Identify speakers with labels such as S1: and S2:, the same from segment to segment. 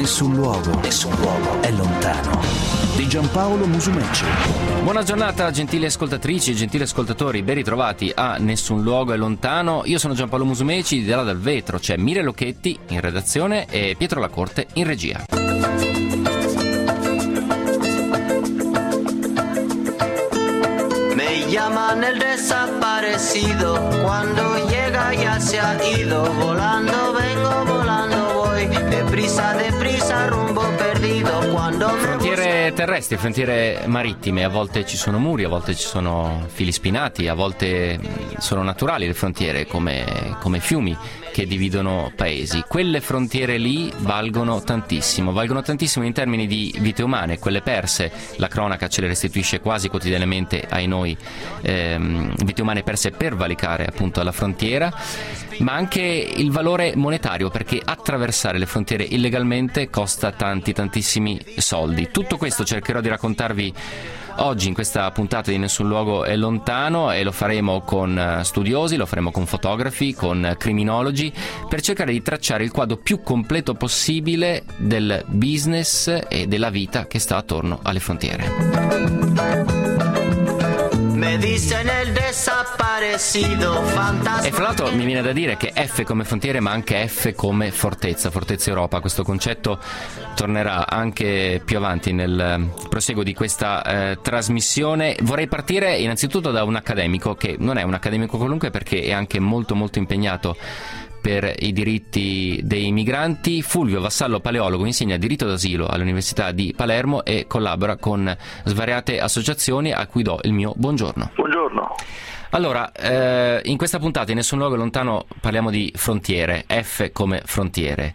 S1: Nessun luogo è lontano. Di Giampaolo Musumeci.
S2: Buona giornata gentili ascoltatrici e gentili ascoltatori, ben ritrovati a Nessun luogo è lontano. Io sono Giampaolo Musumeci, di là dal vetro c'è Mire Locchetti in redazione e Pietro Lacorte in regia.
S3: Me llaman el desaparecido, cuando llega ya se ha ido, volando vengo, volando voy, deprisa, rumbo perdido, quando
S2: Frontiere terrestri, frontiere marittime, a volte ci sono muri, a volte ci sono fili spinati, a volte sono naturali le frontiere come fiumi che dividono paesi. Quelle frontiere lì valgono tantissimo in termini di vite umane, quelle perse, la cronaca ce le restituisce quasi quotidianamente ai noi, vite umane perse per valicare appunto alla frontiera, ma anche il valore monetario, perché attraversare le frontiere illegalmente costa tantissimi soldi. Tutto questo cercherò di raccontarvi oggi in questa puntata di Nessun luogo è lontano, e lo faremo con studiosi, lo faremo con fotografi, con criminologi, per cercare di tracciare il quadro più completo possibile del business e della vita che sta attorno alle frontiere. E fra l'altro mi viene da dire che F come frontiere, ma anche F come Fortezza Europa. Questo concetto tornerà anche più avanti nel proseguo di questa trasmissione. Vorrei partire innanzitutto da un accademico che non è un accademico qualunque, perché è anche molto impegnato per i diritti dei migranti. Fulvio Vassallo Paleologo insegna diritto d'asilo all'Università di Palermo e collabora con svariate associazioni a cui do il mio buongiorno.
S4: Buongiorno.
S2: Allora, in questa puntata in Nessun luogo lontano parliamo di frontiere, F come frontiere.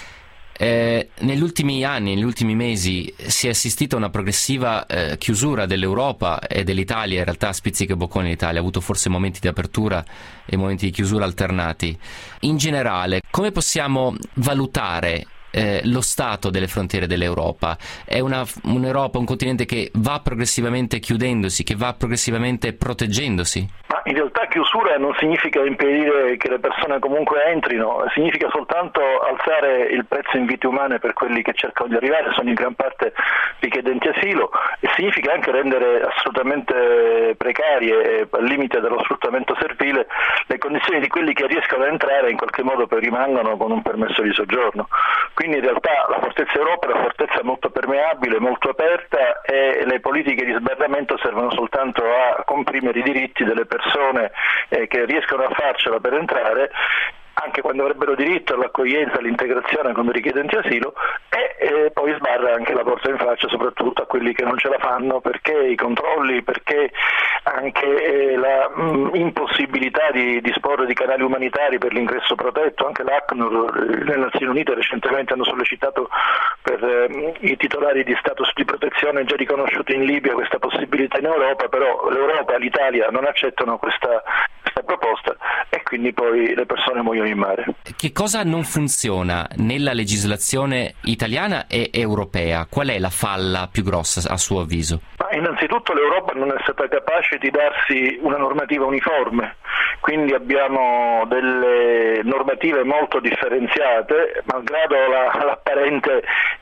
S2: Negli ultimi anni, negli ultimi mesi si è assistito a una progressiva chiusura dell'Europa e dell'Italia, in realtà spizzichi e bocconi l'Italia, ha avuto forse momenti di apertura e momenti di chiusura alternati. In generale, come possiamo valutare lo stato delle frontiere dell'Europa? È un'Europa, un continente che va progressivamente chiudendosi, che va progressivamente proteggendosi?
S4: Ma in realtà chiusura non significa impedire che le persone comunque entrino, significa soltanto alzare il prezzo in vite umane per quelli che cercano di arrivare, sono in gran parte richiedenti asilo, e significa anche rendere assolutamente precarie, al limite dello sfruttamento servile, le condizioni di quelli che riescono a entrare e in qualche modo poi rimangono con un permesso di soggiorno. Quindi in realtà la Fortezza Europa è una fortezza molto permeabile, molto aperta, e le politiche di sbarramento servono soltanto a comprimere i diritti delle persone che riescono a farcela per entrare, anche quando avrebbero diritto all'accoglienza, all'integrazione come richiedenti asilo, e poi sbarra anche la porta in faccia soprattutto a quelli che non ce la fanno, perché i controlli, perché anche la impossibilità di disporre di canali umanitari per l'ingresso protetto. Anche l'ACNUR, le Nazioni Unite recentemente hanno sollecitato per i titolari di status di protezione già riconosciuti in Libia questa possibilità in Europa, però l'Europa e l'Italia non accettano questa proposta, e quindi poi le persone muoiono in mare.
S2: Che cosa non funziona nella legislazione italiana e europea? Qual è la falla più grossa a suo avviso?
S4: Ma innanzitutto l'Europa non è stata capace di darsi una normativa uniforme, quindi abbiamo delle normative molto differenziate, malgrado l'apparente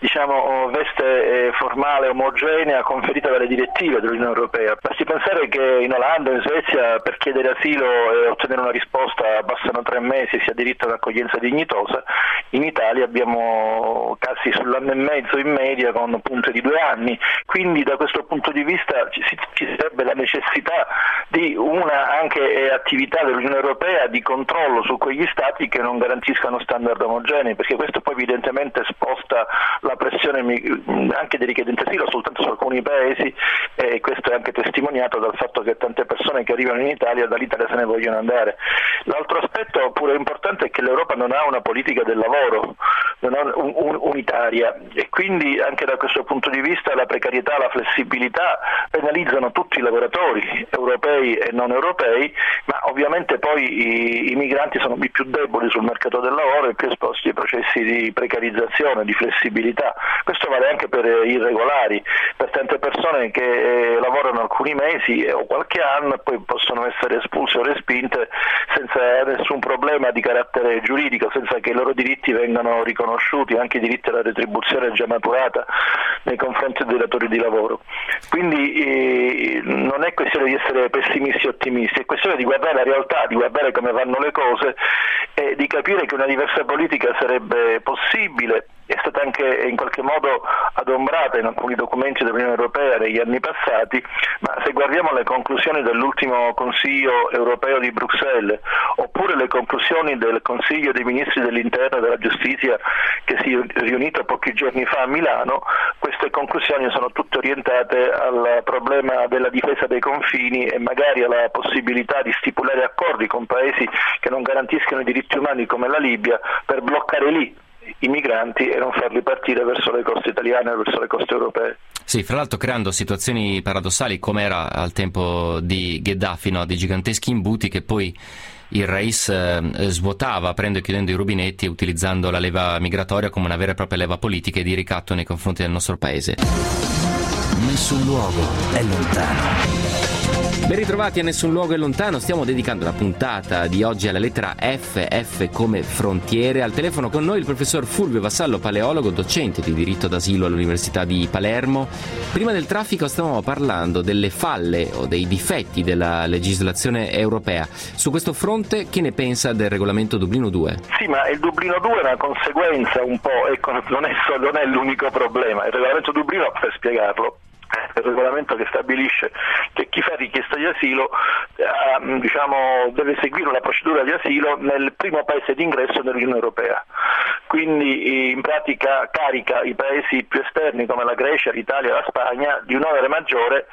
S4: veste formale omogenea conferita dalle direttive dell'Unione Europea. Basti pensare che in Olanda e in Svezia per chiedere asilo e ottenere una risposta bastano 3 mesi, si ha diritto ad un'accoglienza dignitosa. In Italia abbiamo casi sull'anno e mezzo in media, con punte di 2 anni, quindi da questo punto di vista ci sarebbe la necessità di una anche attività dell'Unione Europea di controllo su quegli stati che non garantiscano standard omogenei, perché questo poi evidentemente sposta la pressione anche dei richiedenti asilo soltanto su alcuni paesi, e questo è anche testimoniato dal fatto che tante persone che arrivano in Italia dall'Italia se ne vogliono andare. L'altro aspetto pure importante è che l'Europa non ha una politica del lavoro, non ha unitaria, e quindi anche da questo punto di vista la precarietà, la flessibilità penalizzano tutti i lavoratori, europei e non europei, ma ovviamente poi i migranti sono i più deboli sul mercato del lavoro e più esposti ai processi di precarizzazione, di flessibilità. Questo vale anche per i irregolari, per tante persone che lavorano alcuni mesi o qualche anno e poi possono essere espulse o respinte senza nessun problema di carattere giuridico, senza che i loro diritti vengano riconosciuti riconosciuti anche i diritti alla retribuzione già maturata nei confronti dei datori di lavoro. Quindi non è questione di essere pessimisti o ottimisti, è questione di guardare la realtà, di guardare come vanno le cose e di capire che una diversa politica sarebbe possibile. È stata anche in qualche modo adombrata in alcuni documenti dell'Unione Europea negli anni passati, ma se guardiamo le conclusioni dell'ultimo Consiglio europeo di Bruxelles oppure le conclusioni del Consiglio dei Ministri dell'Interno e della Giustizia che si è riunito pochi giorni fa a Milano, queste conclusioni sono tutte orientate al problema della difesa dei confini e magari alla possibilità di stipulare accordi con paesi che non garantiscono i diritti umani come la Libia per bloccare lì i migranti e non farli partire verso le coste italiane o verso le coste europee.
S2: Sì, fra l'altro creando situazioni paradossali come era al tempo di Gheddafi, no? Di giganteschi imbuti che poi il Rais svuotava aprendo e chiudendo i rubinetti e utilizzando la leva migratoria come una vera e propria leva politica e di ricatto nei confronti del nostro paese.
S1: Nessun luogo è lontano.
S2: Ben ritrovati a Nessun luogo è lontano, stiamo dedicando la puntata di oggi alla lettera F come frontiere. Al telefono con noi il professor Fulvio Vassallo, paleologo, docente di diritto d'asilo all'Università di Palermo. Prima del traffico stavamo parlando delle falle o dei difetti della legislazione europea. Su questo fronte che ne pensa del regolamento Dublino 2?
S4: Sì, ma il Dublino 2 è una conseguenza un po', ecco, non è l'unico problema. Il regolamento Dublino, per spiegarlo, è il regolamento che stabilisce che chi fa richiesta di asilo deve seguire una procedura di asilo nel primo paese d'ingresso dell'Unione Europea. Quindi in pratica carica i paesi più esterni come la Grecia, l'Italia, la Spagna di un onere maggiore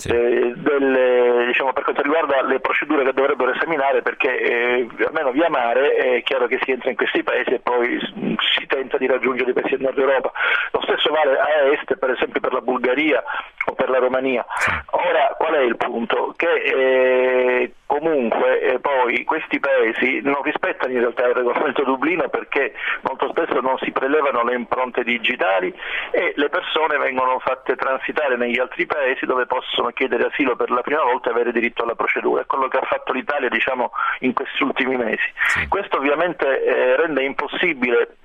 S4: per quanto riguarda le procedure che dovrebbero esaminare, perché almeno via mare è chiaro che si entra in questi paesi e poi si tenta di raggiungere i paesi del nord Europa. Lo stesso vale a est, per esempio per la Bulgaria o per la Romania. Ora qual è il punto? Che comunque poi questi paesi non rispettano in realtà il regolamento Dublino, perché molto spesso non si prelevano le impronte digitali e le persone vengono fatte transitare negli altri paesi dove possono chiedere asilo per la prima volta e avere diritto alla procedura. È quello che ha fatto l'Italia in questi ultimi mesi. Questo ovviamente rende impossibile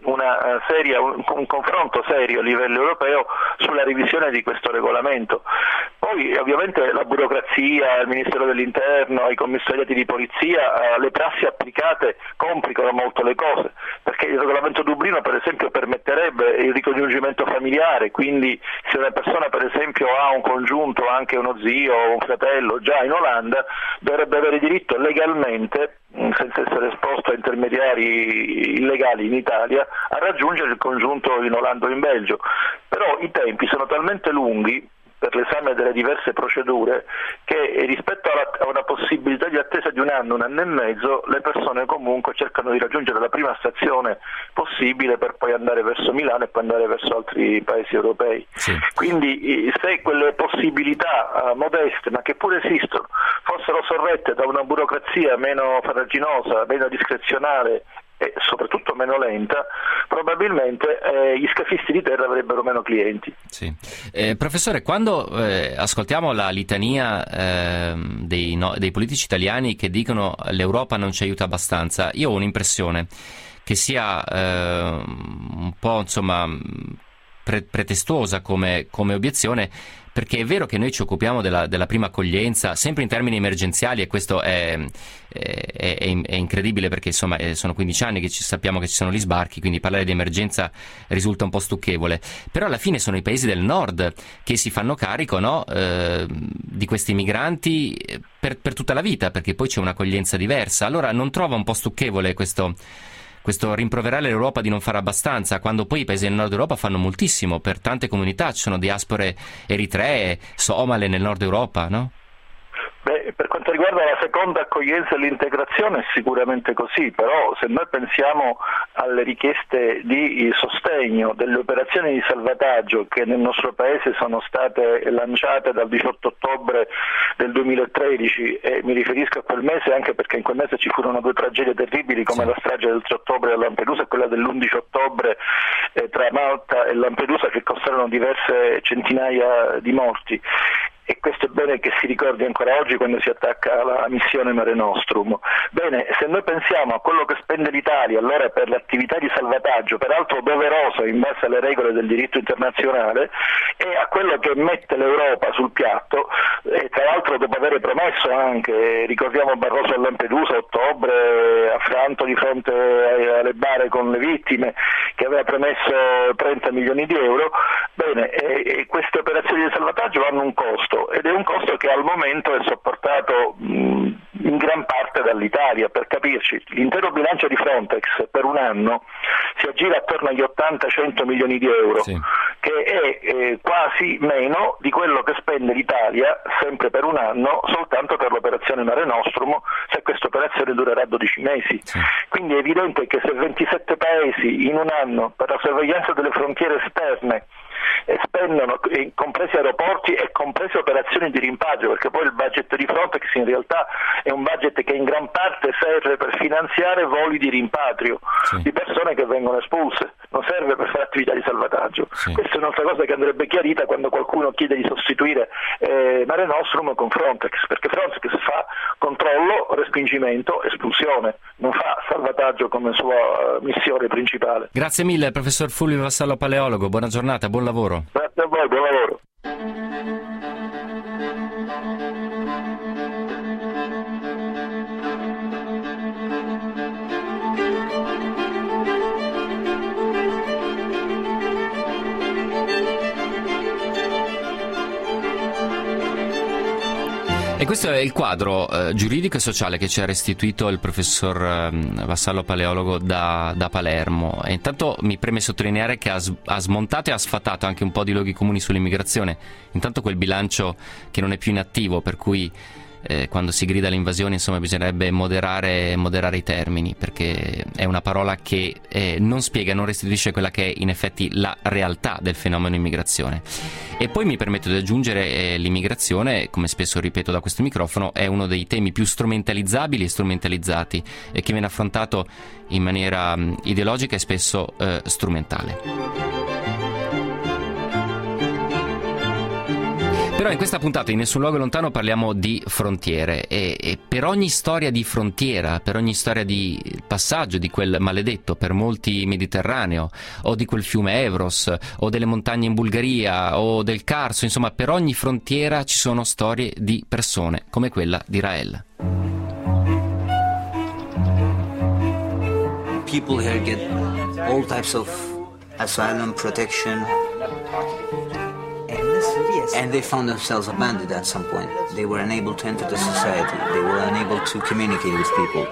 S4: un confronto serio a livello europeo sulla revisione di questo regolamento. Poi ovviamente la burocrazia, il Ministero dell'Interno, i commissariati di polizia, le prassi applicate complicano molto le cose, perché il regolamento Dublino per esempio permetterebbe il ricongiungimento familiare, quindi se una persona per esempio ha un congiunto, anche uno zio o un fratello già in Olanda, dovrebbe avere diritto legalmente, senza essere esposto a intermediari illegali in Italia, a raggiungere il congiunto in Olanda o in Belgio. Però i tempi sono talmente lunghi per l'esame delle diverse procedure che rispetto a una possibilità di attesa di un anno e mezzo, le persone comunque cercano di raggiungere la prima stazione possibile per poi andare verso Milano e poi andare verso altri paesi europei. Sì. Quindi se quelle possibilità modeste, ma che pure esistono, fossero sorrette da una burocrazia meno farraginosa, meno discrezionale e soprattutto meno lenta, probabilmente gli scafisti di terra avrebbero meno clienti.
S2: Sì. Professore, quando ascoltiamo la litania dei politici italiani che dicono l'Europa non ci aiuta abbastanza, io ho un'impressione che sia un po' pretestuosa come obiezione, perché è vero che noi ci occupiamo della prima accoglienza sempre in termini emergenziali, e questo è incredibile, perché insomma sono 15 anni che sappiamo che ci sono gli sbarchi, quindi parlare di emergenza risulta un po' stucchevole, però alla fine sono i paesi del nord che si fanno carico, no, di questi migranti per tutta la vita, perché poi c'è un'accoglienza diversa. Allora non trova un po' stucchevole questo rimproverare l'Europa di non fare abbastanza, quando poi i paesi del nord Europa fanno moltissimo per tante comunità? Ci sono diaspore eritree, somale nel nord Europa, no?
S4: Per quanto riguarda la seconda accoglienza e l'integrazione è sicuramente così, però se noi pensiamo alle richieste di sostegno delle operazioni di salvataggio che nel nostro paese sono state lanciate dal 18 ottobre del 2013, e mi riferisco a quel mese anche perché in quel mese ci furono due tragedie terribili come la strage del 3 ottobre a Lampedusa e quella dell'11 ottobre tra Malta e Lampedusa, che costarono diverse centinaia di morti. e questo è bene che si ricordi ancora oggi quando si attacca alla missione Mare Nostrum. Bene, se noi pensiamo a quello che spende l'Italia allora per l'attività di salvataggio, peraltro doverosa in base alle regole del diritto internazionale, e a quello che mette l'Europa sul piatto, e tra l'altro dopo aver promesso anche, ricordiamo Barroso a Lampedusa a ottobre, affranto di fronte alle bare con le vittime, che aveva promesso 30 milioni di euro, bene, e queste operazioni di salvataggio hanno un costo, ed è un costo che al momento è sopportato in gran parte dall'Italia. Per capirci, l'intero bilancio di Frontex per un anno si aggira attorno agli 80-100 milioni di euro, sì, che è quasi meno di quello che spende l'Italia sempre per un anno soltanto per l'operazione Mare Nostrum, se questa operazione durerà 12 mesi. Sì. Quindi è evidente che se 27 paesi in un anno per la sorveglianza delle frontiere esterne spendono, compresi aeroporti e comprese operazioni di rimpatrio, perché poi il budget di Frontex in realtà è un budget che in gran parte serve per finanziare voli di rimpatrio, sì, di persone che vengono espulse, non serve per fare attività di salvataggio. Sì. Questa è un'altra cosa che andrebbe chiarita quando qualcuno chiede di sostituire Mare Nostrum con Frontex, perché Frontex fa controllo, respingimento, espulsione, non fa salvataggio come sua missione principale.
S2: Grazie mille professor Fulvio Vassallo Paleologo, buona giornata, buon lavoro.
S4: Grazie a voi, buon lavoro.
S2: E questo è il quadro giuridico e sociale che ci ha restituito il professor Vassallo Paleologo da Palermo. E intanto mi preme sottolineare che ha smontato e ha sfatato anche un po' di luoghi comuni sull'immigrazione. Intanto quel bilancio che non è più inattivo, per cui quando si grida all'invasione, insomma, bisognerebbe moderare i termini, perché è una parola che non spiega, non restituisce quella che è in effetti la realtà del fenomeno immigrazione. E poi mi permetto di aggiungere l'immigrazione, come spesso ripeto da questo microfono, è uno dei temi più strumentalizzabili e strumentalizzati, che viene affrontato in maniera ideologica e spesso strumentale. Però in questa puntata, in Nessun luogo lontano, parliamo di frontiere e per ogni storia di frontiera, per ogni storia di passaggio di quel maledetto, per molti Mediterraneo, o di quel fiume Evros, o delle montagne in Bulgaria, o del Carso, insomma, per ogni frontiera ci sono storie di persone, come quella di Rael.
S5: People here get all types of asylum, protection. And they found themselves abandoned at some point. They were unable to enter the society. They were unable to communicate with people.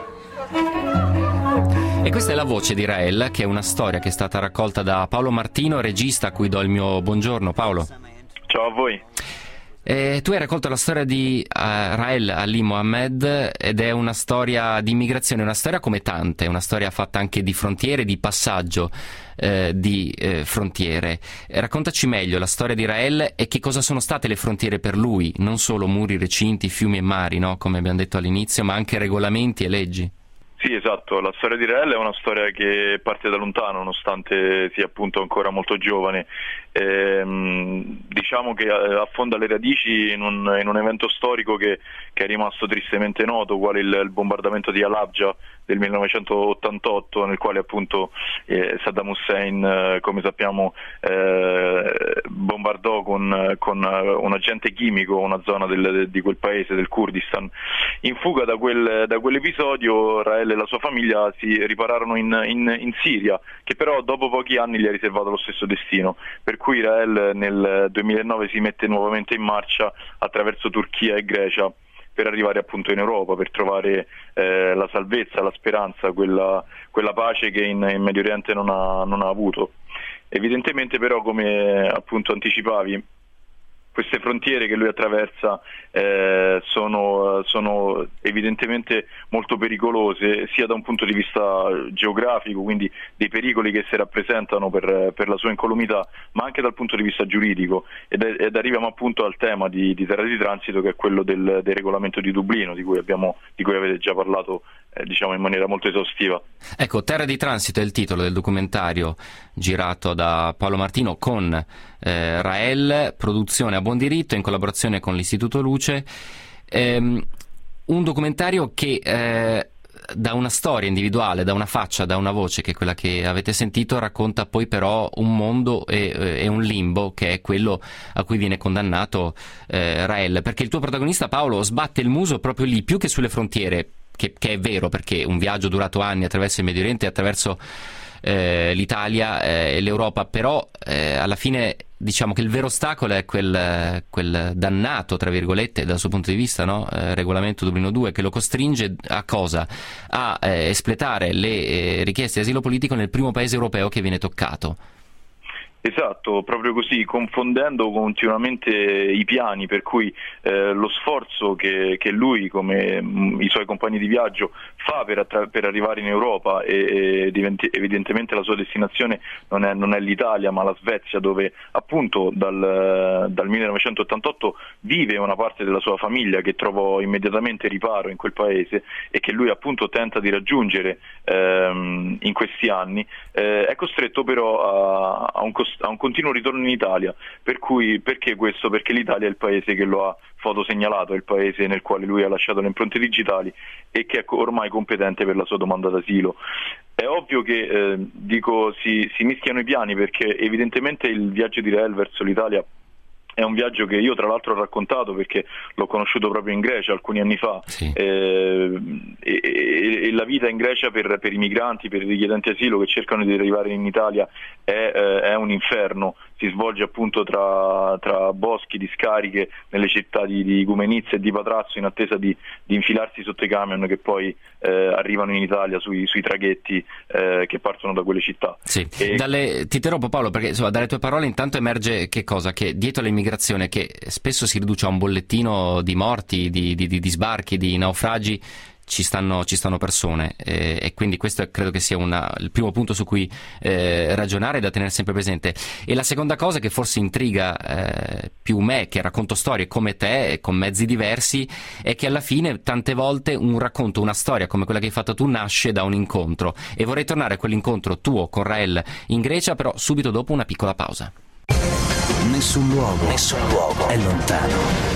S2: E questa è la voce di Rael, che è una storia che è stata raccolta da Paolo Martino, regista, a cui do il mio buongiorno. Paolo.
S6: Ciao a voi.
S2: Tu hai raccolto la storia di Rael Ali Mohammed, ed è una storia di immigrazione, una storia come tante, una storia fatta anche di frontiere, di passaggio di frontiere. Raccontaci meglio la storia di Rael e che cosa sono state le frontiere per lui, non solo muri, recinti, fiumi e mari, no? Come abbiamo detto all'inizio, ma anche regolamenti e leggi.
S6: Sì, esatto, la storia di Rael è una storia che parte da lontano, nonostante sia appunto ancora molto giovane. Diciamo che affonda le radici in un evento storico che è rimasto tristemente noto, quale il bombardamento di Halabja del 1988, nel quale appunto Saddam Hussein, come sappiamo, bombardò con un agente chimico una zona di quel paese, del Kurdistan. In fuga da quell'episodio, Rael e la sua famiglia si ripararono in Siria, che però dopo pochi anni gli ha riservato lo stesso destino, per cui Rael nel 2009 si mette nuovamente in marcia attraverso Turchia e Grecia per arrivare appunto in Europa, per trovare la salvezza, la speranza, quella pace che in Medio Oriente non ha avuto. Evidentemente però, come appunto anticipavi, queste frontiere che lui attraversa sono evidentemente molto pericolose, sia da un punto di vista geografico, quindi dei pericoli che si rappresentano per la sua incolumità, ma anche dal punto di vista giuridico, ed arriviamo appunto al tema di terra di transito, che è quello del regolamento di Dublino, di cui avete già parlato diciamo in maniera molto esaustiva.
S2: Ecco, Terra di transito è il titolo del documentario girato da Paolo Martino con Rael, produzione a buon diritto in collaborazione con l'Istituto Luce, un documentario che da una storia individuale, da una faccia, da una voce, che è quella che avete sentito, racconta poi però un mondo e un limbo che è quello a cui viene condannato Raël, perché il tuo protagonista, Paolo, sbatte il muso proprio lì, più che sulle frontiere, che è vero, perché un viaggio durato anni attraverso il Medio Oriente, attraverso l'Italia e l'Europa, però alla fine diciamo che il vero ostacolo è quel dannato, tra virgolette, dal suo punto di vista, no? Regolamento Dublino 2, che lo costringe a cosa? A espletare le richieste di asilo politico nel primo paese europeo che viene toccato.
S6: Esatto, proprio così, confondendo continuamente i piani, per cui lo sforzo che lui, come i suoi compagni di viaggio, fa per arrivare in Europa, e evidentemente la sua destinazione non è l'Italia ma la Svezia, dove appunto dal 1988 vive una parte della sua famiglia che trovò immediatamente riparo in quel paese e che lui appunto tenta di raggiungere in questi anni, è costretto però a un continuo ritorno in Italia. Perché questo? Perché l'Italia è il paese che lo ha fotosegnalato, è il paese nel quale lui ha lasciato le impronte digitali e che è ormai competente per la sua domanda d'asilo. È ovvio che si mischiano i piani, perché evidentemente il viaggio di Raël verso l'Italia è un viaggio che io tra l'altro ho raccontato, perché l'ho conosciuto proprio in Grecia alcuni anni fa.
S2: Sì.
S6: E la vita in Grecia per i migranti, per i richiedenti asilo che cercano di arrivare in Italia è un inferno. Si svolge appunto tra boschi, discariche, nelle città di Igoumenitsa e di Patrazzo, in attesa di infilarsi sotto i camion che poi arrivano in Italia sui traghetti che partono da quelle città.
S2: Sì. Ti interrompo, Paolo, perché insomma, dalle tue parole intanto emerge che cosa? Che dietro all'immigrazione, che spesso si riduce a un bollettino di morti, di sbarchi, di naufragi, ci stanno persone, e quindi questo credo che sia il primo punto su cui ragionare e da tenere sempre presente. E la seconda cosa che forse intriga più me, che racconto storie come te con mezzi diversi, è che alla fine tante volte un racconto, una storia come quella che hai fatto tu, nasce da un incontro, e vorrei tornare a quell'incontro tuo con Raël in Grecia, però subito dopo una piccola pausa.
S1: Nessun luogo è lontano.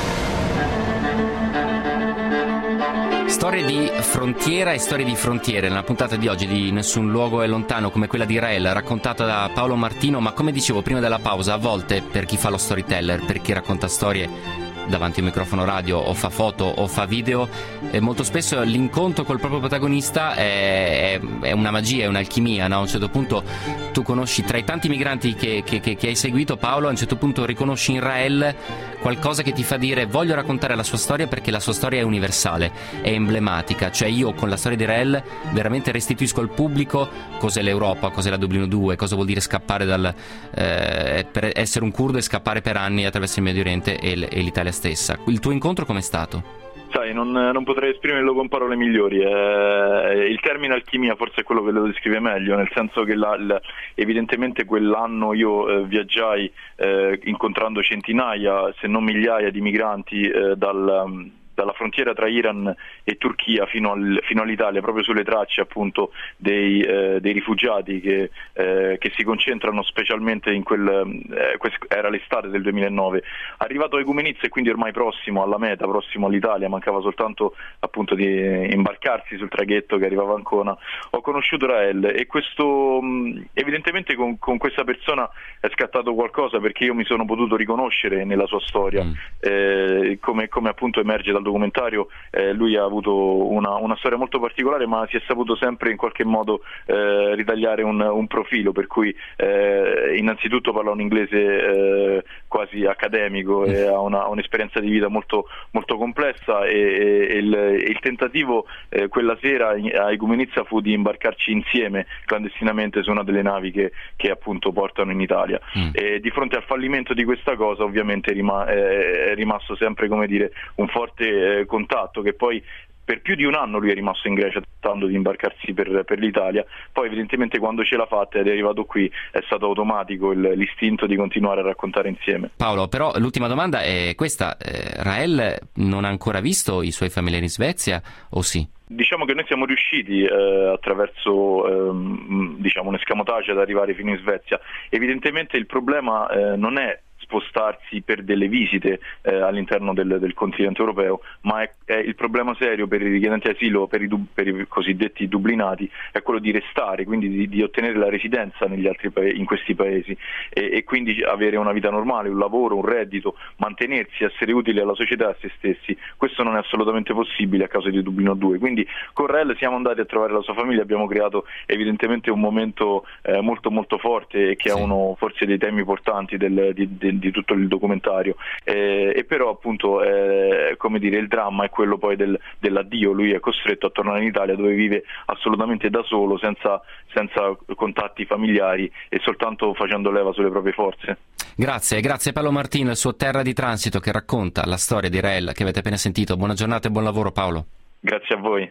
S2: Storie di frontiera e storie di frontiere nella puntata di oggi di Nessun luogo è lontano, come quella di Raël, raccontata da Paolo Martino. Ma come dicevo prima della pausa, a volte per chi fa lo storyteller, per chi racconta storie davanti a un microfono radio o fa foto o fa video, molto spesso l'incontro col proprio protagonista è una magia, è un'alchimia, no? A un certo punto tu conosci, tra i tanti migranti che hai seguito, Paolo, a un certo punto riconosci in Raël qualcosa che ti fa dire: voglio raccontare la sua storia perché la sua storia è universale, è emblematica. Cioè io con la storia di Raël veramente restituisco al pubblico cos'è l'Europa, cos'è la Dublino 2, cosa vuol dire scappare per essere un curdo e scappare per anni attraverso il Medio Oriente e l'Italia stessa. Il tuo incontro com'è stato?
S6: Sai, non potrei esprimerlo con parole migliori. Il termine alchimia forse è quello che lo descrive meglio, nel senso che evidentemente quell'anno io viaggiai incontrando centinaia, se non migliaia di migranti dalla frontiera tra Iran e Turchia fino all'Italia, proprio sulle tracce appunto dei rifugiati che si concentrano specialmente in era l'estate del 2009. Arrivato a Igoumenitsa e quindi ormai prossimo alla meta, prossimo all'Italia, mancava soltanto appunto di imbarcarsi sul traghetto che arrivava a Ancona, ho conosciuto Raël, e questo evidentemente con questa persona è scattato qualcosa, perché io mi sono potuto riconoscere nella sua storia, come appunto emerge dal documentario. Lui ha avuto una storia molto particolare, ma si è saputo sempre in qualche modo ritagliare un profilo, per cui innanzitutto parla un inglese quasi accademico e ha un'esperienza di vita molto, molto complessa, e il tentativo quella sera a Igoumenitsa fu di imbarcarci insieme clandestinamente su una delle navi che appunto portano in Italia. E di fronte al fallimento di questa cosa ovviamente è rimasto sempre, come dire, un forte contatto, che poi per più di un anno lui è rimasto in Grecia tentando di imbarcarsi per l'Italia. Poi evidentemente quando ce l'ha fatta ed è arrivato qui è stato automatico l'istinto di continuare a raccontare insieme.
S2: Paolo, però l'ultima domanda è questa: Raël non ha ancora visto i suoi familiari in Svezia, o sì?
S6: Diciamo che noi siamo riusciti attraverso un escamotage ad arrivare fino in Svezia. Evidentemente il problema non è spostarsi per delle visite all'interno del continente europeo, ma è il problema serio per i richiedenti asilo, per i cosiddetti dublinati, è quello di restare, quindi di ottenere la residenza in questi paesi e quindi avere una vita normale, un lavoro, un reddito, mantenersi, essere utili alla società e a se stessi. Questo non è assolutamente possibile a causa di Dublino 2, quindi con Rael siamo andati a trovare la sua famiglia, abbiamo creato evidentemente un momento molto molto forte e che è uno forse dei temi portanti di tutto il documentario, e però appunto come dire, il dramma è quello poi dell'addio. Lui è costretto a tornare in Italia, dove vive assolutamente da solo, senza contatti familiari e soltanto facendo leva sulle proprie forze.
S2: Grazie Paolo Martino, il suo Terra di Transito, che racconta la storia di Rael che avete appena sentito. Buona giornata e buon lavoro, Paolo.
S6: Grazie a voi.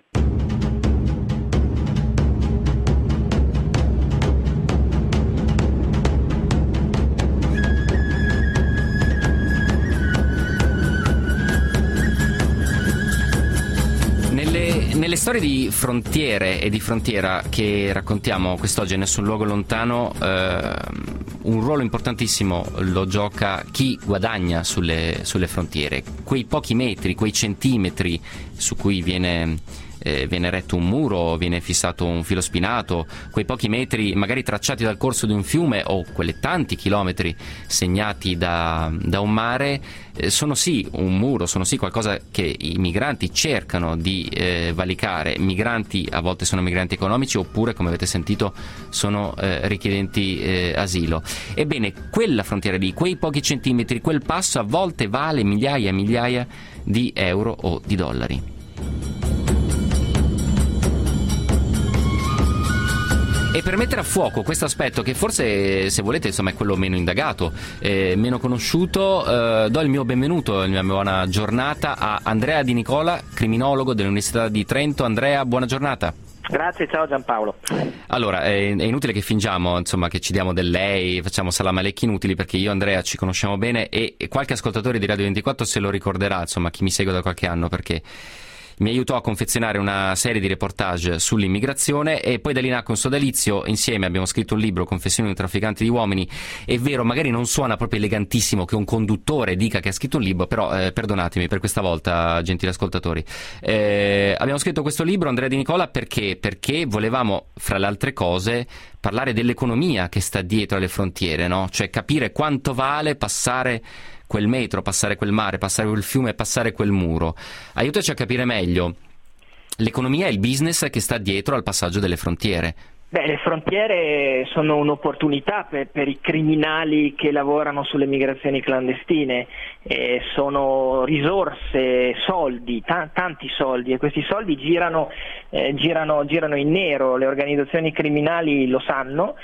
S2: Nelle storie di frontiere e di frontiera che raccontiamo quest'oggi a Nessun luogo lontano, un ruolo importantissimo lo gioca chi guadagna sulle frontiere, quei pochi metri, quei centimetri su cui viene eretto un muro, viene fissato un filo spinato, quei pochi metri magari tracciati dal corso di un fiume o quelle tanti chilometri segnati da un mare, sono sì un muro, sono sì qualcosa che i migranti cercano di valicare. Migranti a volte sono migranti economici, oppure, come avete sentito, sono richiedenti asilo. Ebbene, quella frontiera lì, quei pochi centimetri, quel passo a volte vale migliaia e migliaia di euro o di dollari. E per mettere a fuoco questo aspetto, che forse, se volete, insomma, è quello meno indagato, meno conosciuto, do il mio benvenuto, la mia buona giornata a Andrea Di Nicola, criminologo dell'Università di Trento. Andrea, buona giornata.
S7: Grazie, ciao Giampaolo.
S2: Allora, è inutile che fingiamo, insomma, che ci diamo del lei, facciamo salam alecchi inutili, perché io e Andrea ci conosciamo bene e qualche ascoltatore di Radio 24 se lo ricorderà, insomma, chi mi segue da qualche anno, perché mi aiutò a confezionare una serie di reportage sull'immigrazione e poi da lì nacque un sodalizio. Insieme abbiamo scritto un libro, Confessioni di un trafficante di uomini. È vero, magari non suona proprio elegantissimo che un conduttore dica che ha scritto un libro, però perdonatemi per questa volta, gentili ascoltatori. Abbiamo scritto questo libro, Andrea Di Nicola, perché volevamo, fra le altre cose, parlare dell'economia che sta dietro alle frontiere, no? Cioè capire quanto vale passare quel metro, passare quel mare, passare quel fiume, passare quel muro. Aiutaci a capire meglio l'economia e il business che sta dietro al passaggio delle frontiere.
S7: Beh, le frontiere sono un'opportunità per i criminali che lavorano sulle migrazioni clandestine, sono risorse, soldi, tanti soldi, e questi soldi girano in nero. Le organizzazioni criminali lo sanno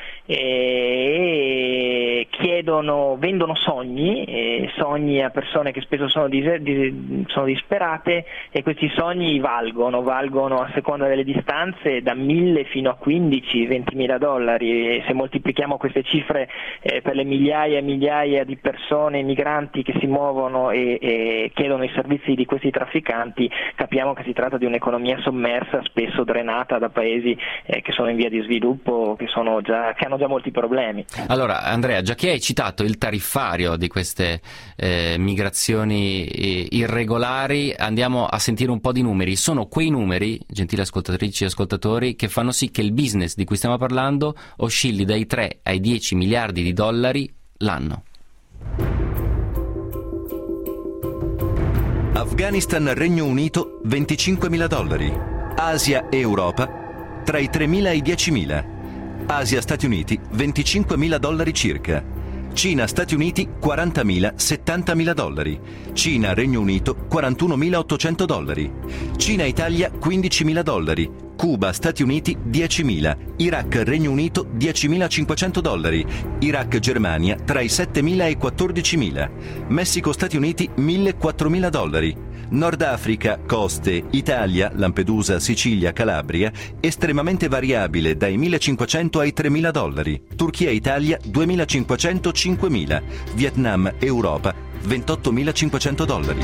S7: e vendono sogni a persone che spesso sono disperate, e questi sogni valgono a seconda delle distanze da 1.000 fino a 15 20.000 dollari, e se moltiplichiamo queste cifre per le migliaia e migliaia di persone, migranti che si muovono e chiedono i servizi di questi trafficanti, capiamo che si tratta di un'economia sommersa, spesso drenata da paesi che sono in via di sviluppo, che hanno già molti problemi.
S2: Allora, Andrea, già che hai citato il tariffario di queste migrazioni irregolari, andiamo a sentire un po' di numeri. Sono quei numeri, gentili ascoltatrici e ascoltatori, che fanno sì che il business di cui stiamo parlando oscilli dai 3 ai 10 miliardi di dollari l'anno.
S8: Afghanistan, Regno Unito, 25.000 dollari. Asia e Europa, tra i 3.000 e i 10.000. Asia, Stati Uniti, 25.000 dollari circa. Cina, Stati Uniti, 40.000, 70.000 dollari. Cina, Regno Unito, 41.800 dollari. Cina, Italia, 15.000 dollari. Cuba, Stati Uniti, 10.000. Iraq, Regno Unito, 10.500 dollari. Iraq, Germania, tra i 7.000 e i 14.000. Messico, Stati Uniti, 1.000-4.000 dollari. Nord Africa, coste, Italia, Lampedusa, Sicilia, Calabria, estremamente variabile dai 1.500 ai 3.000 dollari. Turchia, Italia, 2.500-5.000. Vietnam, Europa, 28.500 dollari.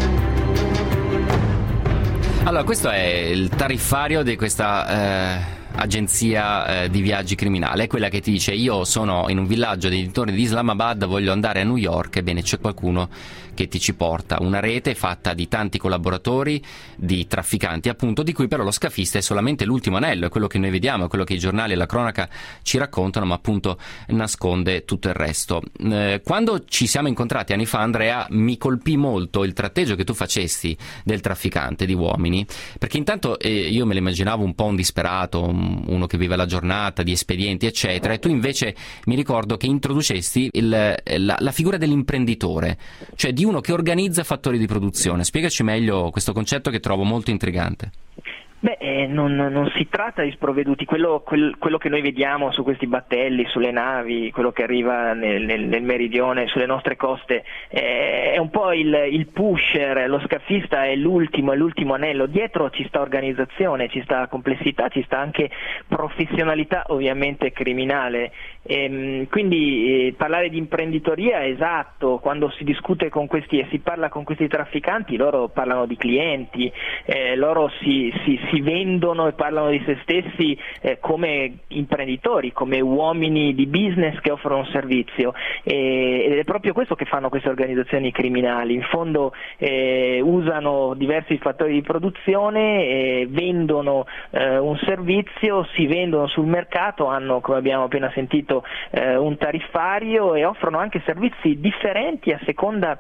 S2: Allora, questo è il tariffario di questa agenzia di viaggi criminale, è quella che ti dice: io sono in un villaggio dei dintorni di Islamabad, voglio andare a New York, ebbene c'è qualcuno che ti ci porta. Una rete fatta di tanti collaboratori, di trafficanti appunto, di cui però lo scafista è solamente l'ultimo anello, è quello che noi vediamo, è quello che i giornali e la cronaca ci raccontano, ma appunto nasconde tutto il resto. Quando ci siamo incontrati anni fa, Andrea, mi colpì molto il tratteggio che tu facesti del trafficante di uomini, perché intanto io me lo immaginavo un po' un disperato, uno che vive la giornata di espedienti eccetera, e tu invece mi ricordo che introducesti la figura dell'imprenditore, cioè di uno che organizza fattori di produzione. Spiegaci meglio questo concetto che trovo molto intrigante.
S7: Beh, non si tratta di sprovveduti, quello che noi vediamo su questi battelli, sulle navi, quello che arriva nel meridione, sulle nostre coste, è un po' il pusher, lo scafista è l'ultimo anello. Dietro ci sta organizzazione, ci sta complessità, ci sta anche professionalità ovviamente criminale. Quindi parlare di imprenditoria è esatto, quando si discute con questi e si parla con questi trafficanti, loro parlano di clienti, loro si vendono e parlano di se stessi come imprenditori, come uomini di business che offrono un servizio, ed è proprio questo che fanno queste organizzazioni criminali. In fondo usano diversi fattori di produzione, vendono un servizio, si vendono sul mercato, hanno, come abbiamo appena sentito, un tariffario e offrono anche servizi differenti a seconda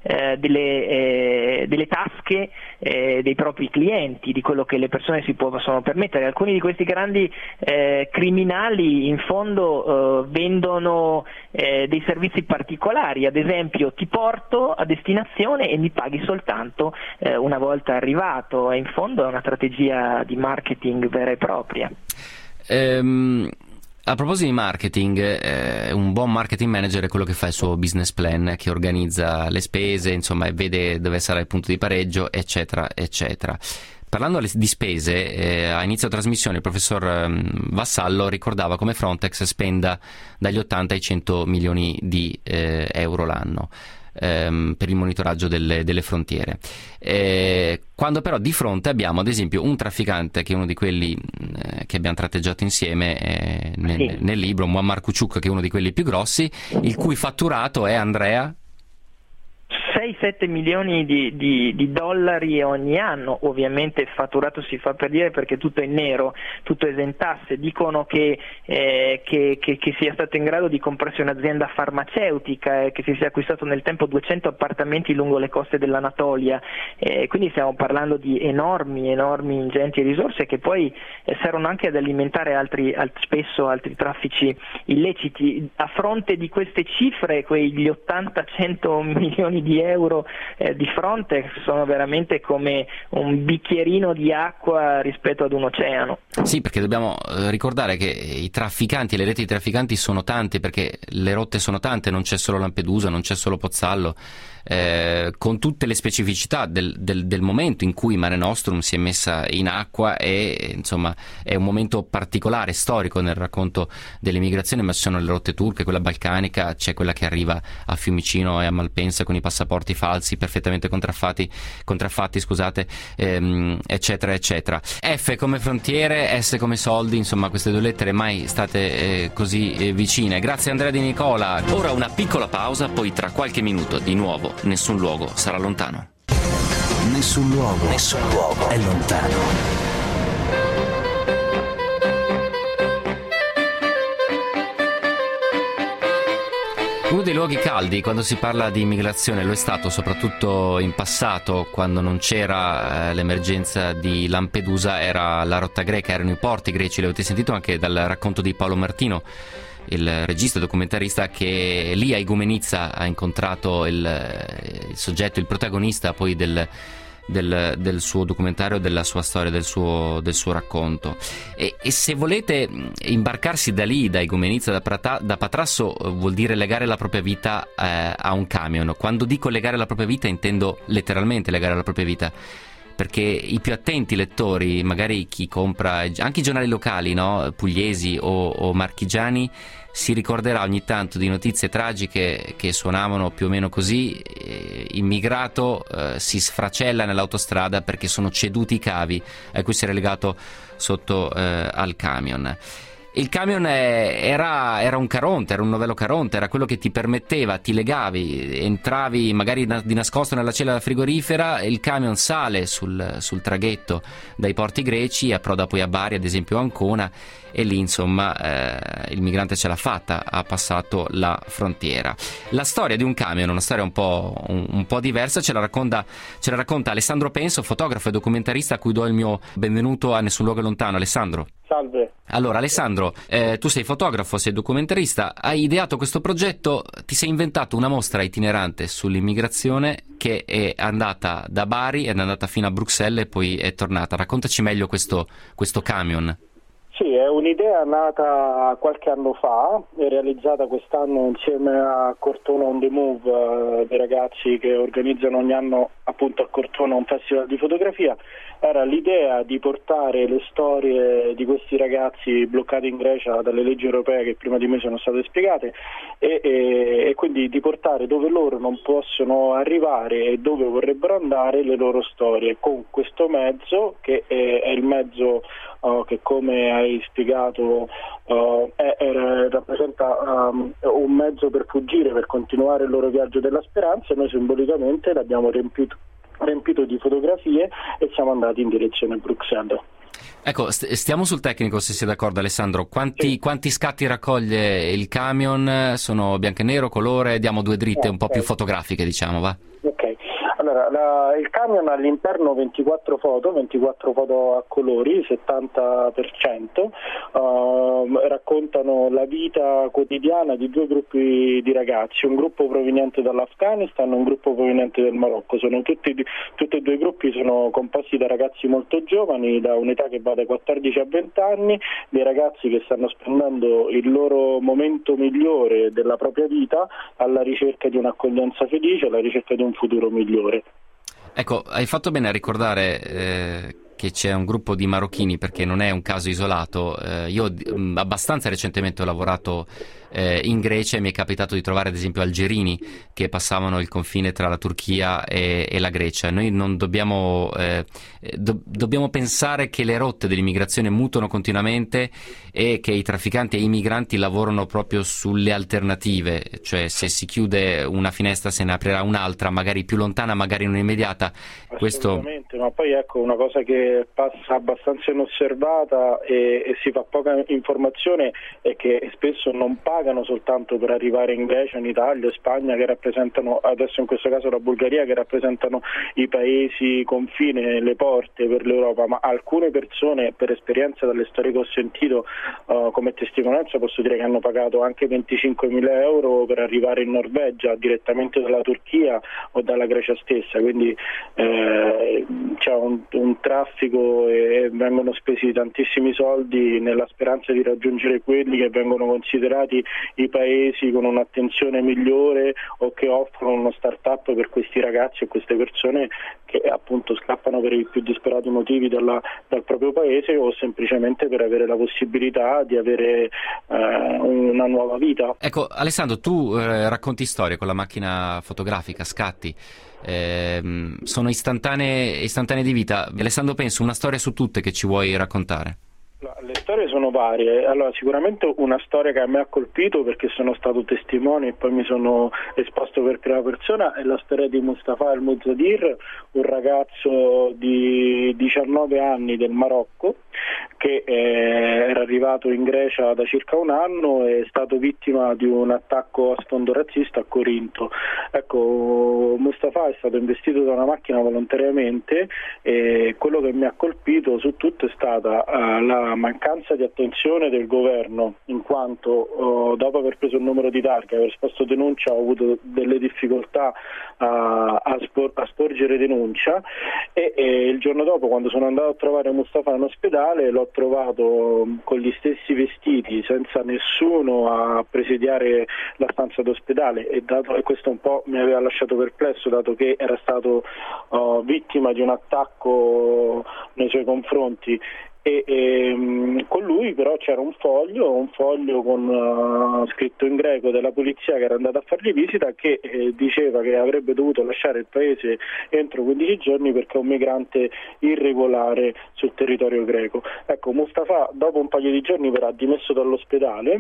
S7: delle tasche dei propri clienti, di quello che le persone si possono permettere. Alcuni di questi grandi criminali in fondo vendono dei servizi particolari, ad esempio ti porto a destinazione e mi paghi soltanto una volta arrivato, e in fondo è una strategia di marketing vera e propria.
S2: A proposito di marketing, un buon marketing manager è quello che fa il suo business plan, che organizza le spese, insomma, e vede dove sarà il punto di pareggio, eccetera, eccetera. Parlando di spese, a inizio trasmissione il professor Vassallo ricordava come Frontex spenda dagli 80 ai 100 milioni di euro l'anno per il monitoraggio delle frontiere. Quando però di fronte abbiamo ad esempio un trafficante, che è uno di quelli che abbiamo tratteggiato insieme nel libro, Muammar Kuchuk, che è uno di quelli più grossi, il cui fatturato è, Andrea?
S7: 6-7 milioni di dollari ogni anno. Ovviamente fatturato si fa per dire, perché tutto è in nero, tutto esentasse. Dicono che sia stato in grado di comprarsi un'azienda farmaceutica, che si sia acquistato nel tempo 200 appartamenti lungo le coste dell'Anatolia, quindi stiamo parlando di enormi ingenti risorse che poi servono anche ad alimentare spesso altri traffici illeciti. A fronte di queste cifre, quegli 80-100 milioni di euro di Frontex sono veramente come un bicchierino di acqua rispetto ad un oceano.
S2: Sì, perché dobbiamo ricordare che i trafficanti, le reti di trafficanti sono tante, perché le rotte sono tante, non c'è solo Lampedusa, non c'è solo Pozzallo, con tutte le specificità del momento in cui Mare Nostrum si è messa in acqua, e insomma è un momento particolare, storico nel racconto dell'immigrazione, ma ci sono le rotte turche, quella balcanica, c'è quella che arriva a Fiumicino e a Malpensa con i passaporti falsi, perfettamente contraffatti, eccetera eccetera. F come frontiere, S come soldi, insomma queste due lettere mai state così vicine. Grazie Andrea Di Nicola. Ora una piccola pausa, poi tra qualche minuto di nuovo Nessun luogo sarà lontano.
S1: Nessun luogo è lontano.
S2: Uno dei luoghi caldi quando si parla di immigrazione lo è stato soprattutto in passato, quando non c'era l'emergenza di Lampedusa, era la rotta greca, erano i porti greci. L'avete sentito anche dal racconto di Paolo Martino, il regista documentarista, che lì a Igoumenitsa ha incontrato il soggetto, il protagonista poi del suo documentario, della sua storia, del suo racconto. E se volete imbarcarsi da lì, da Igoumenitsa, da Patrasso, vuol dire legare la propria vita a un camion. Quando dico legare la propria vita intendo letteralmente legare la propria vita, perché i più attenti lettori, magari chi compra anche i giornali locali, no? Pugliesi o marchigiani, si ricorderà ogni tanto di notizie tragiche che suonavano più o meno così: immigrato si sfracella nell'autostrada perché sono ceduti i cavi a cui si era legato sotto al camion. Il camion era un Caronte, era un novello Caronte, era quello che ti permetteva, ti legavi, entravi magari di nascosto nella cella frigorifera, e il camion sale sul traghetto dai porti greci, approda poi a Bari, ad esempio Ancona, e lì insomma il migrante ce l'ha fatta, ha passato la frontiera. La storia di un camion, una storia un po' diversa, ce la racconta Alessandro Penso, fotografo e documentarista, a cui do il mio benvenuto a Nessun Luogo Lontano. Alessandro.
S9: Salve.
S2: Allora Alessandro, tu sei fotografo, sei documentarista, hai ideato questo progetto, ti sei inventato una mostra itinerante sull'immigrazione che è andata da Bari, è andata fino a Bruxelles e poi è tornata. Raccontaci meglio questo camion.
S9: Sì, è un'idea nata qualche anno fa e realizzata quest'anno insieme a Cortona on the Move, dei ragazzi che organizzano ogni anno appunto a Cortona un festival di fotografia. Era l'idea di portare le storie di questi ragazzi bloccati in Grecia dalle leggi europee che prima di me sono state spiegate e quindi di portare dove loro non possono arrivare e dove vorrebbero andare le loro storie con questo mezzo che è il mezzo che, come hai spiegato, rappresenta un mezzo per fuggire, per continuare il loro viaggio della speranza, e noi simbolicamente l'abbiamo riempito di fotografie e siamo andati in direzione Bruxelles.
S2: Ecco, stiamo sul tecnico, se sei d'accordo Alessandro. Quanti scatti raccoglie il camion? Sono bianco e nero, colore? Diamo due dritte un po' più fotografiche, diciamo, va?
S9: Ok. Allora, il camion ha all'interno 24 foto a colori, 70%, raccontano la vita quotidiana di due gruppi di ragazzi, un gruppo proveniente dall'Afghanistan e un gruppo proveniente dal Marocco. Tutti e due i gruppi sono composti da ragazzi molto giovani, da un'età che va dai 14 a 20 anni, dei ragazzi che stanno spendendo il loro momento migliore della propria vita alla ricerca di un'accoglienza felice, alla ricerca di un futuro migliore.
S2: Ecco, hai fatto bene a ricordare che c'è un gruppo di marocchini, perché non è un caso isolato. Io abbastanza recentemente ho lavorato in Grecia e mi è capitato di trovare ad esempio algerini che passavano il confine tra la Turchia e la Grecia. Noi non dobbiamo pensare che le rotte dell'immigrazione mutano continuamente e che i trafficanti e i migranti lavorano proprio sulle alternative, cioè se si chiude una finestra se ne aprirà un'altra, magari più lontana, magari non immediata.
S9: Assolutamente, ma poi ecco, una cosa che passa abbastanza inosservata e si fa poca informazione è che spesso non pagano soltanto per arrivare in Grecia, in Italia, in Spagna, che rappresentano, adesso in questo caso la Bulgaria, che rappresentano i paesi confine, le porte per l'Europa, ma alcune persone, per esperienza dalle storie che ho sentito come testimonianza, posso dire che hanno pagato anche 25.000 euro per arrivare in Norvegia direttamente dalla Turchia o dalla Grecia stessa, quindi c'è un traffico e vengono spesi tantissimi soldi nella speranza di raggiungere quelli che vengono considerati i paesi con un'attenzione migliore o che offrono uno start-up per questi ragazzi e queste persone che appunto scappano per i più disperati motivi dal proprio paese o semplicemente per avere la possibilità di avere una nuova vita.
S2: Ecco Alessandro, tu racconti storie con la macchina fotografica, scatti. Sono istantanee di vita. Alessandro Penso, una storia su tutte che ci vuoi raccontare?
S9: Le storie sono varie. Allora, sicuramente una storia che a me ha colpito, perché sono stato testimone e poi mi sono esposto per prima persona, è la storia di Mustafa El Muzzadir, un ragazzo di 19 anni del Marocco che era arrivato in Grecia da circa un anno e è stato vittima di un attacco a sfondo razzista a Corinto. Ecco, Mustafa è stato investito da una macchina volontariamente e quello che mi ha colpito su tutto è stata la mancanza di attenzione del governo, in quanto dopo aver preso il numero di targa e aver esposto denuncia ho avuto delle difficoltà a sporgere denuncia e il giorno dopo, quando sono andato a trovare Mustafa in ospedale, l'ho trovato con gli stessi vestiti, senza nessuno a presidiare la stanza d'ospedale e questo un po' mi aveva lasciato perplesso, dato che era stato vittima di un attacco nei suoi confronti. e con lui però c'era un foglio con scritto in greco della polizia che era andata a fargli visita, che diceva che avrebbe dovuto lasciare il paese entro 15 giorni perché è un migrante irregolare sul territorio greco. Ecco, Mustafa dopo un paio di giorni verrà dimesso dall'ospedale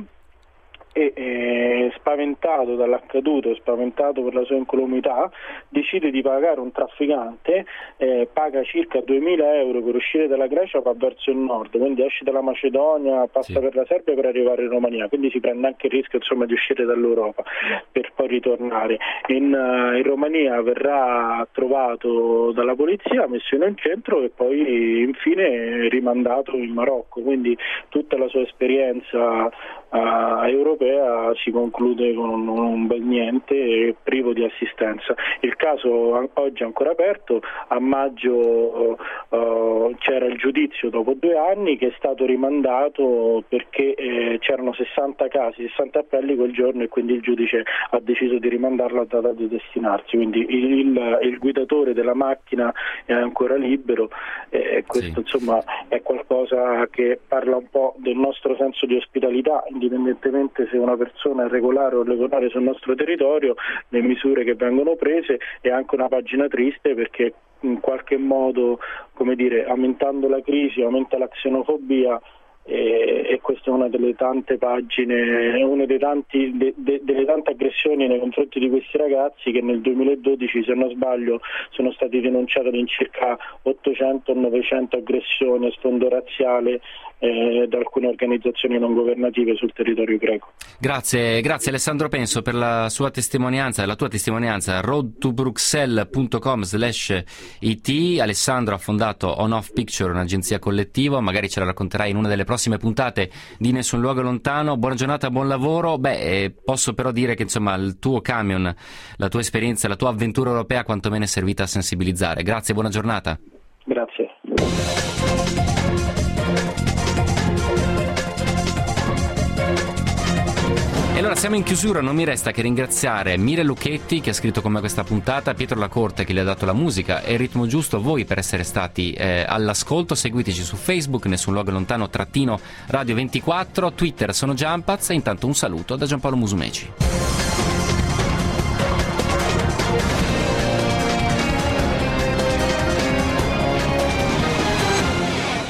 S9: e spaventato dall'accaduto, spaventato per la sua incolumità, decide di pagare un trafficante, paga circa 2.000 euro per uscire dalla Grecia, va verso il nord, quindi esce dalla Macedonia, passa per la Serbia per arrivare in Romania, quindi si prende anche il rischio insomma di uscire dall'Europa per poi ritornare. In Romania verrà trovato dalla polizia, messo in un centro e poi infine rimandato in Marocco, quindi tutta la sua esperienza europea si conclude con un bel niente, privo di assistenza. Il caso oggi è ancora aperto, a maggio c'era il giudizio dopo 2 anni che è stato rimandato perché c'erano 60 casi, 60 appelli quel giorno e quindi il giudice ha deciso di rimandarlo a data di destinarsi, quindi il guidatore della macchina è ancora libero e questo insomma è qualcosa che parla un po' del nostro senso di ospitalità, indipendentemente se una persona è regolare o irregolare sul nostro territorio, le misure che vengono prese. È anche una pagina triste perché in qualche modo, come dire, aumentando la crisi aumenta la xenofobia e questa è una delle tante pagine, una delle tante aggressioni nei confronti di questi ragazzi che nel 2012, se non sbaglio, sono stati denunciati in circa 800-900 aggressioni a sfondo razziale da alcune organizzazioni non governative sul territorio greco.
S2: Grazie Alessandro Penso per la sua testimonianza e la tua testimonianza. roadtobruxelles.com/it. Alessandro ha fondato On Off Picture, un'agenzia collettiva, magari ce la racconterai in una delle prossime puntate di Nessun Luogo Lontano. Buona giornata, buon lavoro. Posso però dire che insomma il tuo camion, la tua esperienza, la tua avventura europea quantomeno è servita a sensibilizzare. Grazie, buona giornata.
S9: Grazie.
S2: E allora siamo in chiusura, non mi resta che ringraziare Mire Lucchetti che ha scritto con me questa puntata, Pietro Lacorte che le ha dato la musica e il ritmo giusto, voi per essere stati all'ascolto. Seguiteci su Facebook, Nessun Luogo Lontano _ Radio 24, Twitter sono Giampaz e intanto un saluto da Giampaolo Musumeci.